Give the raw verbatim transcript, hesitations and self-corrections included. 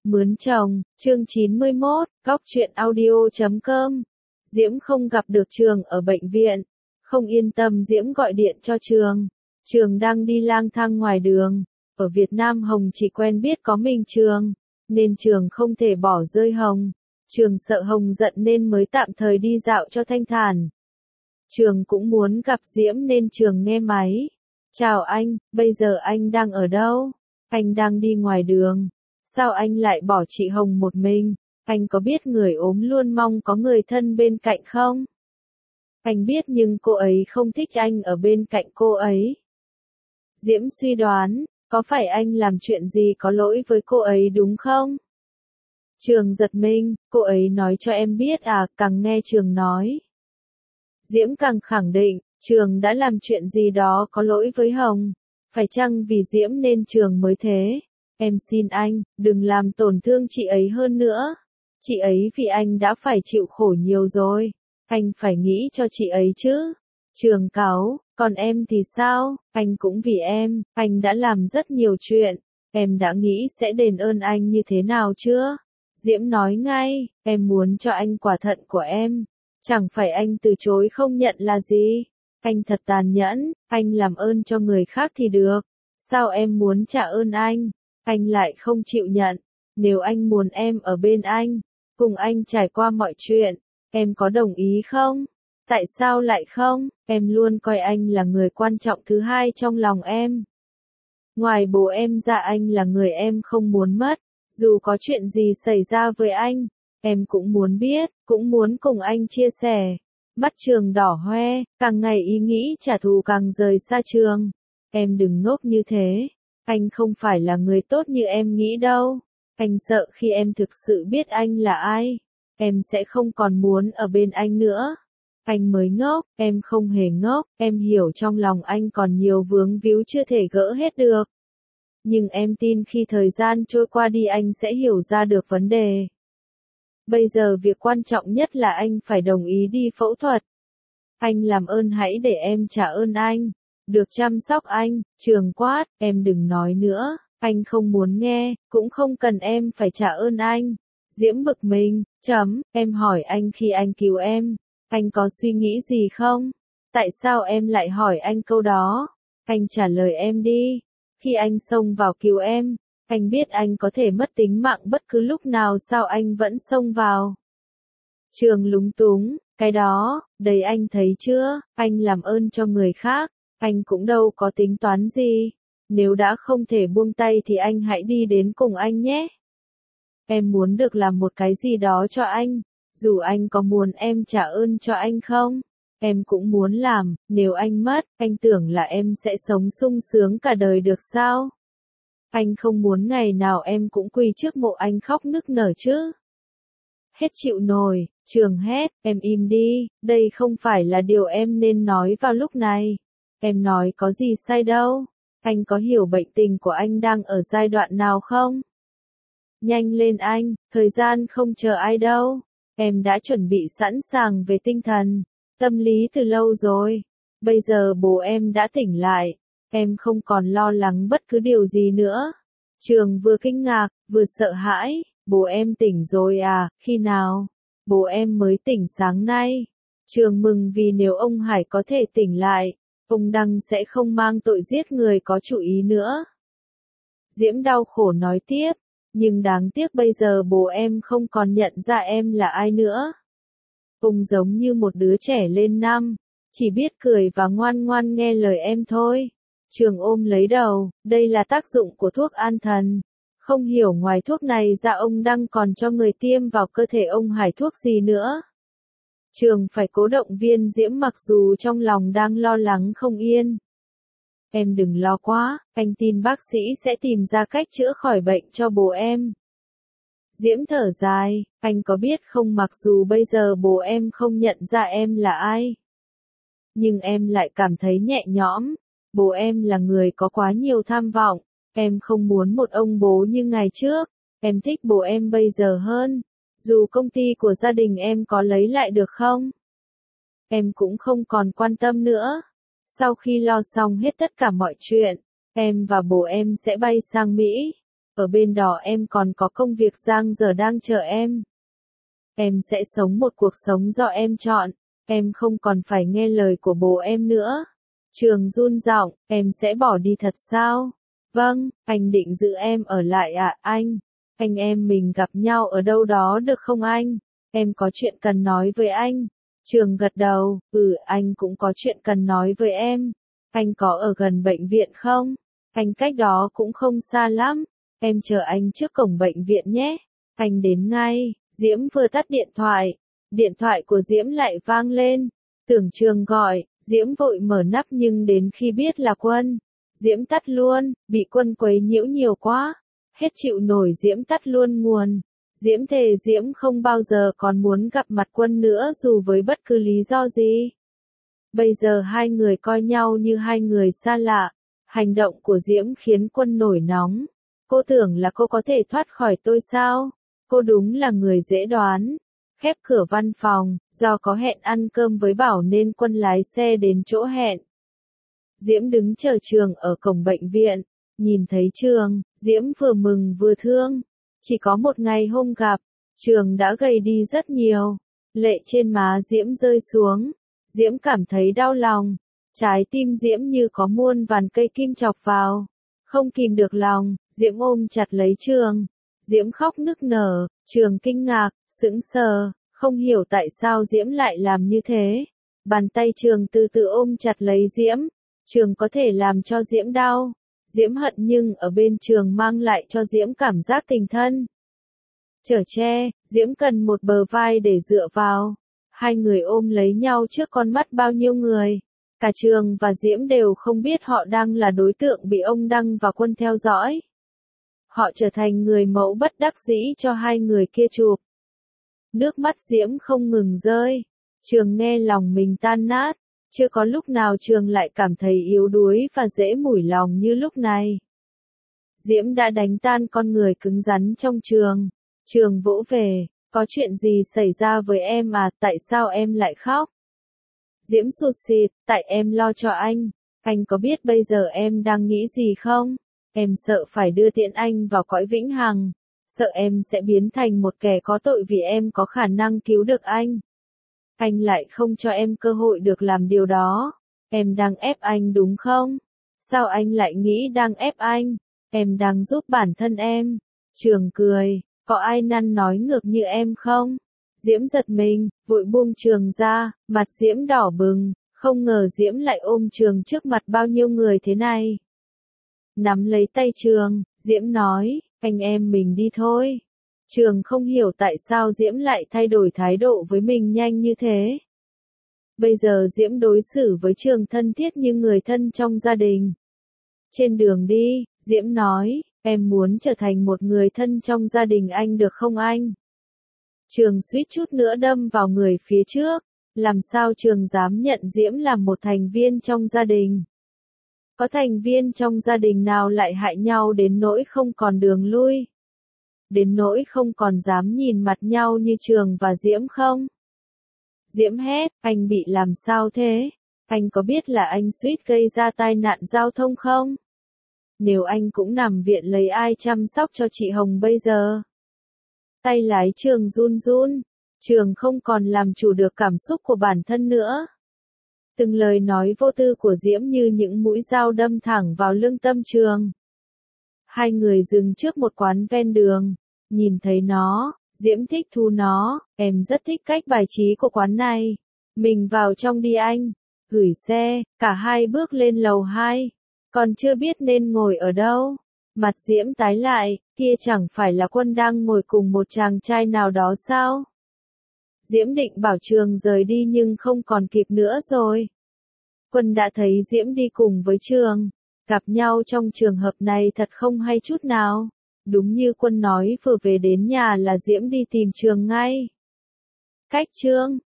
Mướn chồng, chương chín mươi mốt, góc truyện audio chấm com. Diễm không gặp được Trường ở bệnh viện. Không yên tâm Diễm gọi điện cho Trường. Trường đang đi lang thang ngoài đường. Ở Việt Nam Hồng chỉ quen biết có mình Trường, nên Trường không thể bỏ rơi Hồng. Trường sợ Hồng giận nên mới tạm thời đi dạo cho thanh thản. Trường cũng muốn gặp Diễm nên Trường nghe máy. Chào anh, bây giờ anh đang ở đâu? Anh đang đi ngoài đường. Sao anh lại bỏ chị Hồng một mình? Anh có biết người ốm luôn mong có người thân bên cạnh không? Anh biết nhưng cô ấy không thích anh ở bên cạnh cô ấy. Diễm suy đoán, có phải anh làm chuyện gì có lỗi với cô ấy đúng không? Trường giật mình, cô ấy nói cho em biết à, càng nghe Trường nói. Diễm càng khẳng định, Trường đã làm chuyện gì đó có lỗi với Hồng. Phải chăng vì Diễm nên Trường mới thế? Em xin anh, đừng làm tổn thương chị ấy hơn nữa. Chị ấy vì anh đã phải chịu khổ nhiều rồi. Anh phải nghĩ cho chị ấy chứ. Trường cáu, còn em thì sao? Anh cũng vì em, anh đã làm rất nhiều chuyện. Em đã nghĩ sẽ đền ơn anh như thế nào chưa? Diễm nói ngay, em muốn cho anh quả thận của em. Chẳng phải anh từ chối không nhận là gì? Anh thật tàn nhẫn, anh làm ơn cho người khác thì được. Sao em muốn trả ơn anh? Anh lại không chịu nhận. Nếu anh muốn em ở bên anh, cùng anh trải qua mọi chuyện, em có đồng ý không? Tại sao lại không? Em luôn coi anh là người quan trọng thứ hai trong lòng em. Ngoài bố em ra anh là người em không muốn mất. Dù có chuyện gì xảy ra với anh, em cũng muốn biết, cũng muốn cùng anh chia sẻ. Mắt Trường đỏ hoe, càng ngày ý nghĩ trả thù càng rời xa Trường. Em đừng ngốc như thế. Anh không phải là người tốt như em nghĩ đâu. Anh sợ khi em thực sự biết anh là ai, em sẽ không còn muốn ở bên anh nữa. Anh mới ngốc, em không hề ngốc, em hiểu trong lòng anh còn nhiều vướng víu chưa thể gỡ hết được. Nhưng em tin khi thời gian trôi qua đi anh sẽ hiểu ra được vấn đề. Bây giờ việc quan trọng nhất là anh phải đồng ý đi phẫu thuật. Anh làm ơn hãy để em trả ơn anh. Được chăm sóc anh, Trường quát, em đừng nói nữa, anh không muốn nghe, cũng không cần em phải trả ơn anh. Diễm bực mình, chấm, em hỏi anh khi anh cứu em, anh có suy nghĩ gì không? Tại sao em lại hỏi anh câu đó? Anh trả lời em đi. Khi anh xông vào cứu em, anh biết anh có thể mất tính mạng bất cứ lúc nào sao anh vẫn xông vào? Trường lúng túng, cái đó, đấy anh thấy chưa, anh làm ơn cho người khác. Anh cũng đâu có tính toán gì. Nếu đã không thể buông tay thì anh hãy đi đến cùng anh nhé. Em muốn được làm một cái gì đó cho anh. Dù anh có muốn em trả ơn cho anh không, em cũng muốn làm. Nếu anh mất, anh tưởng là em sẽ sống sung sướng cả đời được sao? Anh không muốn ngày nào em cũng quỳ trước mộ anh khóc nức nở chứ. Hết chịu nổi, Trường hét, em im đi, đây không phải là điều em nên nói vào lúc này. Em nói có gì sai đâu. Anh có hiểu bệnh tình của anh đang ở giai đoạn nào không? Nhanh lên anh, thời gian không chờ ai đâu. Em đã chuẩn bị sẵn sàng về tinh thần, tâm lý từ lâu rồi. Bây giờ bố em đã tỉnh lại. Em không còn lo lắng bất cứ điều gì nữa. Trường vừa kinh ngạc, vừa sợ hãi. Bố em tỉnh rồi à, khi nào? Bố em mới tỉnh sáng nay. Trường mừng vì nếu ông Hải có thể tỉnh lại, ông Đăng sẽ không mang tội giết người có chủ ý nữa. Diễm đau khổ nói tiếp, nhưng đáng tiếc bây giờ bố em không còn nhận ra em là ai nữa. Ông giống như một đứa trẻ lên năm, chỉ biết cười và ngoan ngoan nghe lời em thôi. Trường ôm lấy đầu, đây là tác dụng của thuốc an thần. Không hiểu ngoài thuốc này ra ông Đăng còn cho người tiêm vào cơ thể ông Hải thuốc gì nữa. Trường phải cố động viên Diễm mặc dù trong lòng đang lo lắng không yên. Em đừng lo quá, anh tin bác sĩ sẽ tìm ra cách chữa khỏi bệnh cho bố em. Diễm thở dài, anh có biết không mặc dù bây giờ bố em không nhận ra em là ai, nhưng em lại cảm thấy nhẹ nhõm. Bố em là người có quá nhiều tham vọng, em không muốn một ông bố như ngày trước, em thích bố em bây giờ hơn. Dù công ty của gia đình em có lấy lại được không, em cũng không còn quan tâm nữa. Sau khi lo xong hết tất cả mọi chuyện, em và bố em sẽ bay sang Mỹ. Ở bên đó em còn có công việc dang dở đang chờ em. Em sẽ sống một cuộc sống do em chọn, em không còn phải nghe lời của bố em nữa. Trường run giọng, em sẽ bỏ đi thật sao? Vâng, anh định giữ em ở lại ạ, à, anh. Anh em mình gặp nhau ở đâu đó được không anh? Em có chuyện cần nói với anh. Trường gật đầu, ừ, anh cũng có chuyện cần nói với em. Anh có ở gần bệnh viện không? Anh cách đó cũng không xa lắm. Em chờ anh trước cổng bệnh viện nhé. Anh đến ngay. Diễm vừa tắt điện thoại. Điện thoại của Diễm lại vang lên. Tưởng Trường gọi, Diễm vội mở nắp nhưng đến khi biết là Quân, Diễm tắt luôn, bị Quân quấy nhiễu nhiều quá. Hết chịu nổi Diễm tắt luôn nguồn. Diễm thề Diễm không bao giờ còn muốn gặp mặt Quân nữa dù với bất cứ lý do gì. Bây giờ hai người coi nhau như hai người xa lạ. Hành động của Diễm khiến Quân nổi nóng. Cô tưởng là cô có thể thoát khỏi tôi sao? Cô đúng là người dễ đoán. Khép cửa văn phòng, do có hẹn ăn cơm với Bảo nên Quân lái xe đến chỗ hẹn. Diễm đứng chờ Trường ở cổng bệnh viện. Nhìn thấy Trường, Diễm vừa mừng vừa thương. Chỉ có một ngày hôm gặp, Trường đã gầy đi rất nhiều. Lệ trên má Diễm rơi xuống. Diễm cảm thấy đau lòng. Trái tim Diễm như có muôn vàn cây kim chọc vào. Không kìm được lòng, Diễm ôm chặt lấy Trường. Diễm khóc nức nở, Trường kinh ngạc, sững sờ, không hiểu tại sao Diễm lại làm như thế. Bàn tay Trường từ từ ôm chặt lấy Diễm. Trường có thể làm cho Diễm đau. Diễm hận nhưng ở bên Trường mang lại cho Diễm cảm giác tình thân. Chở che, Diễm cần một bờ vai để dựa vào. Hai người ôm lấy nhau trước con mắt bao nhiêu người. Cả Trường và Diễm đều không biết họ đang là đối tượng bị ông Đăng và Quân theo dõi. Họ trở thành người mẫu bất đắc dĩ cho hai người kia chụp. Nước mắt Diễm không ngừng rơi. Trường nghe lòng mình tan nát. Chưa có lúc nào Trường lại cảm thấy yếu đuối và dễ mủi lòng như lúc này. Diễm đã đánh tan con người cứng rắn trong Trường. Trường vỗ về, có chuyện gì xảy ra với em à, tại sao em lại khóc? Diễm sụt sịt, tại em lo cho anh. Anh có biết bây giờ em đang nghĩ gì không? Em sợ phải đưa tiễn anh vào cõi vĩnh hằng. Sợ em sẽ biến thành một kẻ có tội vì em có khả năng cứu được anh. Anh lại không cho em cơ hội được làm điều đó. Em đang ép anh đúng không? Sao anh lại nghĩ đang ép anh? Em đang giúp bản thân em. Trường cười, có ai năn nói ngược như em không? Diễm giật mình, vội buông Trường ra, mặt Diễm đỏ bừng, không ngờ Diễm lại ôm Trường trước mặt bao nhiêu người thế này. Nắm lấy tay Trường, Diễm nói, anh em mình đi thôi. Trường không hiểu tại sao Diễm lại thay đổi thái độ với mình nhanh như thế. Bây giờ Diễm đối xử với Trường thân thiết như người thân trong gia đình. Trên đường đi, Diễm nói, em muốn trở thành một người thân trong gia đình anh được không anh? Trường suýt chút nữa đâm vào người phía trước. Làm sao Trường dám nhận Diễm làm một thành viên trong gia đình? Có thành viên trong gia đình nào lại hại nhau đến nỗi không còn đường lui? Đến nỗi không còn dám nhìn mặt nhau như Trường và Diễm không? Diễm hét, anh bị làm sao thế? Anh có biết là anh suýt gây ra tai nạn giao thông không? Nếu anh cũng nằm viện lấy ai chăm sóc cho chị Hồng bây giờ? Tay lái Trường run run. Trường không còn làm chủ được cảm xúc của bản thân nữa. Từng lời nói vô tư của Diễm như những mũi dao đâm thẳng vào lương tâm Trường. Hai người dừng trước một quán ven đường. Nhìn thấy nó, Diễm thích thú nó, em rất thích cách bài trí của quán này. Mình vào trong đi anh. Gửi xe, cả hai bước lên lầu hai. Còn chưa biết nên ngồi ở đâu. Mặt Diễm tái lại, kia chẳng phải là Quân đang ngồi cùng một chàng trai nào đó sao? Diễm định bảo Trường rời đi nhưng không còn kịp nữa rồi. Quân đã thấy Diễm đi cùng với Trường. Gặp nhau trong trường hợp này thật không hay chút nào. Đúng như Quân nói vừa về đến nhà là Diễm đi tìm Trường ngay. Cách Trường,